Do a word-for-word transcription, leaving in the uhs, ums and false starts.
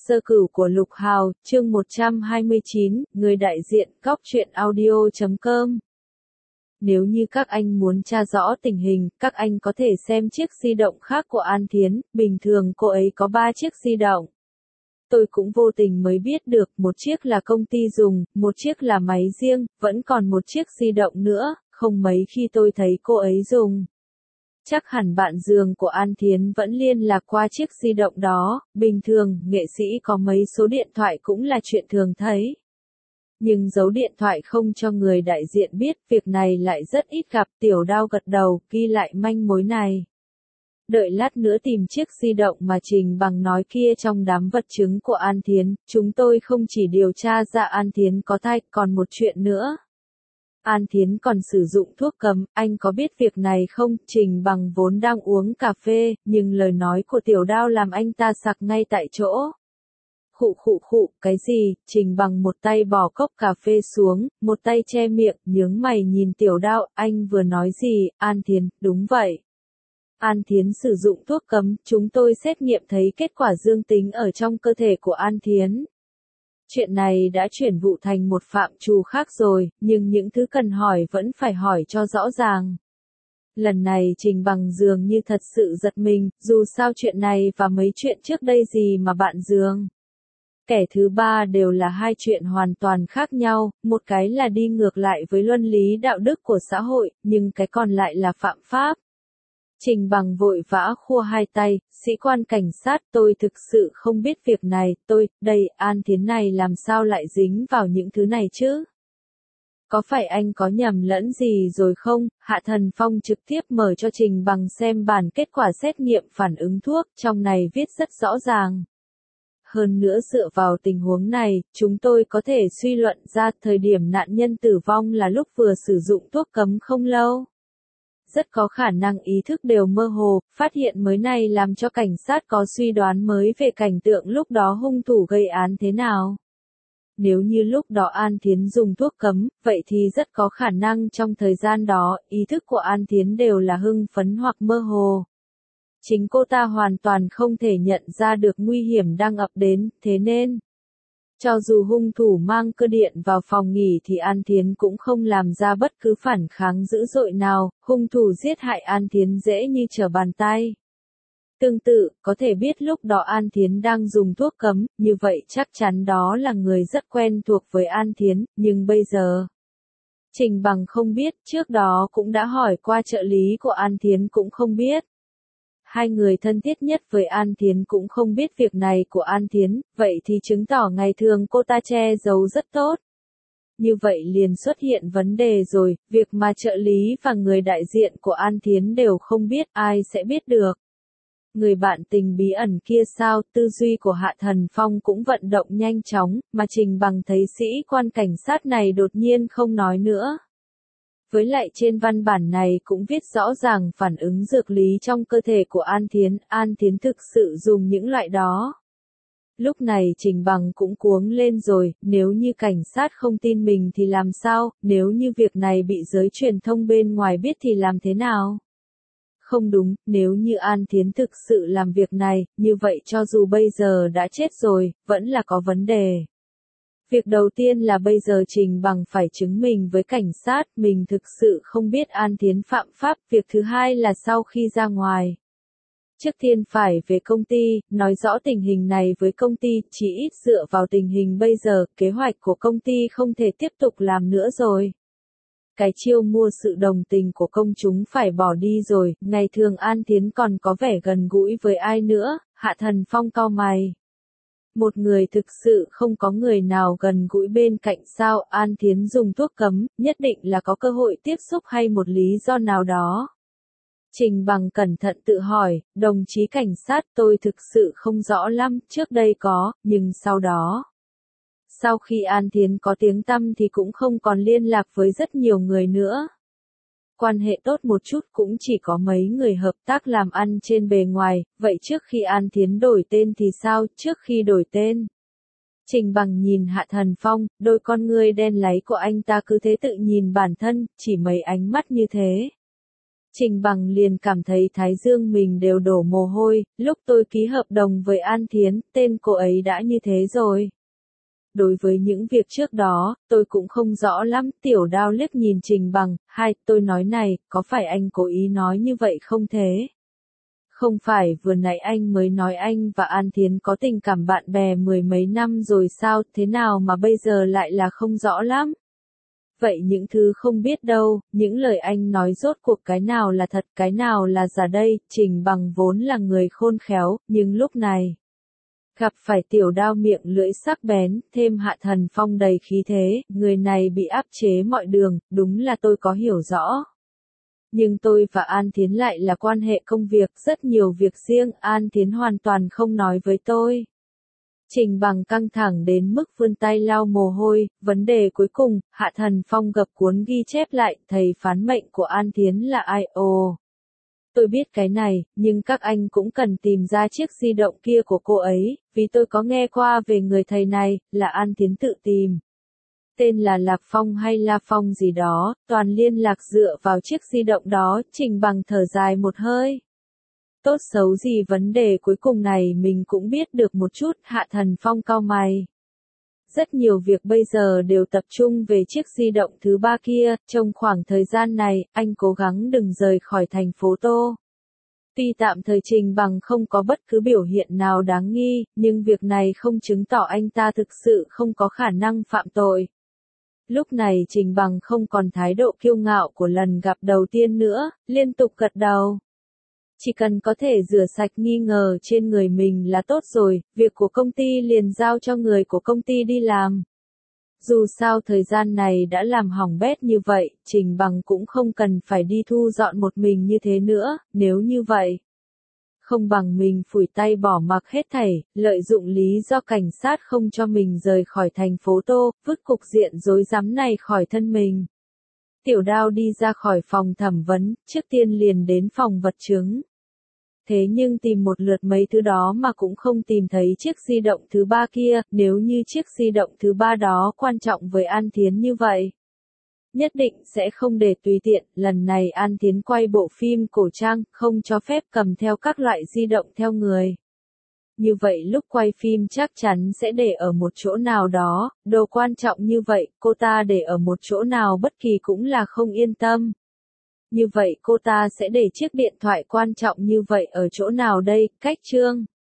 Sơ cửu của Lục Hào, chương một trăm hai mươi chín, người đại diện, cóc truyện audio chấm com. Nếu như các anh muốn tra rõ tình hình, các anh có thể xem chiếc di động khác của An Thiến, bình thường cô ấy có ba chiếc di động. Tôi cũng vô tình mới biết được, một chiếc là công ty dùng, một chiếc là máy riêng, vẫn còn một chiếc di động nữa, không mấy khi tôi thấy cô ấy dùng. Chắc hẳn bạn giường của An Thiến vẫn liên lạc qua chiếc di động đó, bình thường, nghệ sĩ có mấy số điện thoại cũng là chuyện thường thấy. Nhưng giấu điện thoại không cho người đại diện biết, việc này lại rất ít gặp. Tiểu Đao gật đầu, ghi lại manh mối này. Đợi lát nữa tìm chiếc di động mà Trình Bằng nói kia trong đám vật chứng của An Thiến, chúng tôi không chỉ điều tra ra An Thiến có thai, còn một chuyện nữa. An Thiến còn sử dụng thuốc cấm, anh có biết việc này không? Trình Bằng vốn đang uống cà phê, nhưng lời nói của Tiểu Đao làm anh ta sặc ngay tại chỗ. Khụ khụ khụ, cái gì? Trình Bằng một tay bỏ cốc cà phê xuống, một tay che miệng, nhướng mày nhìn Tiểu Đao, anh vừa nói gì? An Thiến, đúng vậy. An Thiến sử dụng thuốc cấm, chúng tôi xét nghiệm thấy kết quả dương tính ở trong cơ thể của An Thiến. Chuyện này đã chuyển vụ thành một phạm trù khác rồi, nhưng những thứ cần hỏi vẫn phải hỏi cho rõ ràng. Lần này Trình Bằng dường như thật sự giật mình, dù sao chuyện này và mấy chuyện trước đây gì mà bạn dường. Kẻ thứ ba đều là hai chuyện hoàn toàn khác nhau, một cái là đi ngược lại với luân lý đạo đức của xã hội, nhưng cái còn lại là phạm pháp. Trình Bằng vội vã khua hai tay, sĩ quan cảnh sát, tôi thực sự không biết việc này, tôi, đây, An Thiến này làm sao lại dính vào những thứ này chứ? Có phải anh có nhầm lẫn gì rồi không? Hạ Thần Phong trực tiếp mở cho Trình Bằng xem bản kết quả xét nghiệm phản ứng thuốc, trong này viết rất rõ ràng. Hơn nữa dựa vào tình huống này, chúng tôi có thể suy luận ra thời điểm nạn nhân tử vong là lúc vừa sử dụng thuốc cấm không lâu. Rất có khả năng ý thức đều mơ hồ, phát hiện mới này làm cho cảnh sát có suy đoán mới về cảnh tượng lúc đó hung thủ gây án thế nào. Nếu như lúc đó An Thiến dùng thuốc cấm, vậy thì rất có khả năng trong thời gian đó, ý thức của An Thiến đều là hưng phấn hoặc mơ hồ. Chính cô ta hoàn toàn không thể nhận ra được nguy hiểm đang ập đến, thế nên, cho dù hung thủ mang cơ điện vào phòng nghỉ thì An Thiến cũng không làm ra bất cứ phản kháng dữ dội nào, hung thủ giết hại An Thiến dễ như trở bàn tay. Tương tự, có thể biết lúc đó An Thiến đang dùng thuốc cấm, như vậy chắc chắn đó là người rất quen thuộc với An Thiến, nhưng bây giờ, Trình Bằng không biết, trước đó cũng đã hỏi qua trợ lý của An Thiến cũng không biết. Hai người thân thiết nhất với An Thiến cũng không biết việc này của An Thiến, vậy thì chứng tỏ ngày thường cô ta che giấu rất tốt. Như vậy liền xuất hiện vấn đề rồi, việc mà trợ lý và người đại diện của An Thiến đều không biết, ai sẽ biết được. Người bạn tình bí ẩn kia sao? Tư duy của Hạ Thần Phong cũng vận động nhanh chóng, mà Trình Bằng thấy sĩ quan cảnh sát này đột nhiên không nói nữa. Với lại trên văn bản này cũng viết rõ ràng phản ứng dược lý trong cơ thể của An Thiến, An Thiến thực sự dùng những loại đó. Lúc này Trình Bằng cũng cuống lên rồi, nếu như cảnh sát không tin mình thì làm sao, nếu như việc này bị giới truyền thông bên ngoài biết thì làm thế nào? Không đúng, nếu như An Thiến thực sự làm việc này, như vậy cho dù bây giờ đã chết rồi, vẫn là có vấn đề. Việc đầu tiên là bây giờ Trình Bằng phải chứng minh với cảnh sát mình thực sự không biết An Thiến phạm pháp. Việc thứ hai là sau khi ra ngoài, trước tiên phải về công ty, nói rõ tình hình này với công ty, chỉ ít dựa vào tình hình bây giờ, kế hoạch của công ty không thể tiếp tục làm nữa rồi. Cái chiêu mua sự đồng tình của công chúng phải bỏ đi rồi, ngày thường An Thiến còn có vẻ gần gũi với ai nữa? Hạ Thần Phong cau mày. Một người thực sự không có người nào gần gũi bên cạnh sao? An Thiến dùng thuốc cấm, nhất định là có cơ hội tiếp xúc hay một lý do nào đó. Trình Bằng cẩn thận tự hỏi, đồng chí cảnh sát, tôi thực sự không rõ lắm, trước đây có, nhưng sau đó. Sau khi An Thiến có tiếng tăm thì cũng không còn liên lạc với rất nhiều người nữa. Quan hệ tốt một chút cũng chỉ có mấy người hợp tác làm ăn trên bề ngoài, vậy trước khi An Thiến đổi tên thì sao? Trước khi đổi tên, Trình Bằng nhìn Hạ Thần Phong, đôi con ngươi đen láy của anh ta cứ thế tự nhìn bản thân, chỉ mấy ánh mắt như thế. Trình Bằng liền cảm thấy thái dương mình đều đổ mồ hôi, lúc tôi ký hợp đồng với An Thiến, tên cô ấy đã như thế rồi. Đối với những việc trước đó, tôi cũng không rõ lắm, Tiểu Đao liếc nhìn Trình Bằng, hai, tôi nói này, có phải anh cố ý nói như vậy không thế? Không phải vừa nãy anh mới nói anh và An Thiến có tình cảm bạn bè mười mấy năm rồi sao, thế nào mà bây giờ lại là không rõ lắm? Vậy những thứ không biết đâu, những lời anh nói rốt cuộc cái nào là thật, cái nào là giả đây, Trình Bằng vốn là người khôn khéo, nhưng lúc này gặp phải Tiểu Đao miệng lưỡi sắc bén, thêm Hạ Thần Phong đầy khí thế, người này bị áp chế mọi đường, đúng là tôi có hiểu rõ. Nhưng tôi và An Thiến lại là quan hệ công việc, rất nhiều việc riêng, An Thiến hoàn toàn không nói với tôi. Trình Bằng căng thẳng đến mức vươn tay lau mồ hôi, vấn đề cuối cùng, Hạ Thần Phong gập cuốn ghi chép lại, thầy phán mệnh của An Thiến là ai, ồ. Tôi biết cái này, nhưng các anh cũng cần tìm ra chiếc di động kia của cô ấy, vì tôi có nghe qua về người thầy này, là An Thiến tự tìm. Tên là Lạc Phong hay La Phong gì đó, toàn liên lạc dựa vào chiếc di động đó, Trình Bằng thở dài một hơi. Tốt xấu gì vấn đề cuối cùng này mình cũng biết được một chút, Hạ Thần Phong cau mày. Rất nhiều việc bây giờ đều tập trung về chiếc di động thứ ba kia, trong khoảng thời gian này, anh cố gắng đừng rời khỏi thành phố Tô. Tuy tạm thời Trình Bằng không có bất cứ biểu hiện nào đáng nghi, nhưng việc này không chứng tỏ anh ta thực sự không có khả năng phạm tội. Lúc này Trình Bằng không còn thái độ kiêu ngạo của lần gặp đầu tiên nữa, liên tục gật đầu. Chỉ cần có thể rửa sạch nghi ngờ trên người mình là tốt rồi, việc của công ty liền giao cho người của công ty đi làm. Dù sao thời gian này đã làm hỏng bét như vậy, Trình Bằng cũng không cần phải đi thu dọn một mình như thế nữa, nếu như vậy. Không bằng mình phủi tay bỏ mặc hết thảy, lợi dụng lý do cảnh sát không cho mình rời khỏi thành phố Tô, vứt cục diện rối rắm này khỏi thân mình. Tiểu Đao đi ra khỏi phòng thẩm vấn, trước tiên liền đến phòng vật chứng. Thế nhưng tìm một lượt mấy thứ đó mà cũng không tìm thấy chiếc di động thứ ba kia, nếu như chiếc di động thứ ba đó quan trọng với An Thiến như vậy. Nhất định sẽ không để tùy tiện, lần này An Thiến quay bộ phim cổ trang, không cho phép cầm theo các loại di động theo người. Như vậy lúc quay phim chắc chắn sẽ để ở một chỗ nào đó, đồ quan trọng như vậy, cô ta để ở một chỗ nào bất kỳ cũng là không yên tâm. Như vậy cô ta sẽ để chiếc điện thoại quan trọng như vậy ở chỗ nào đây, cách chương.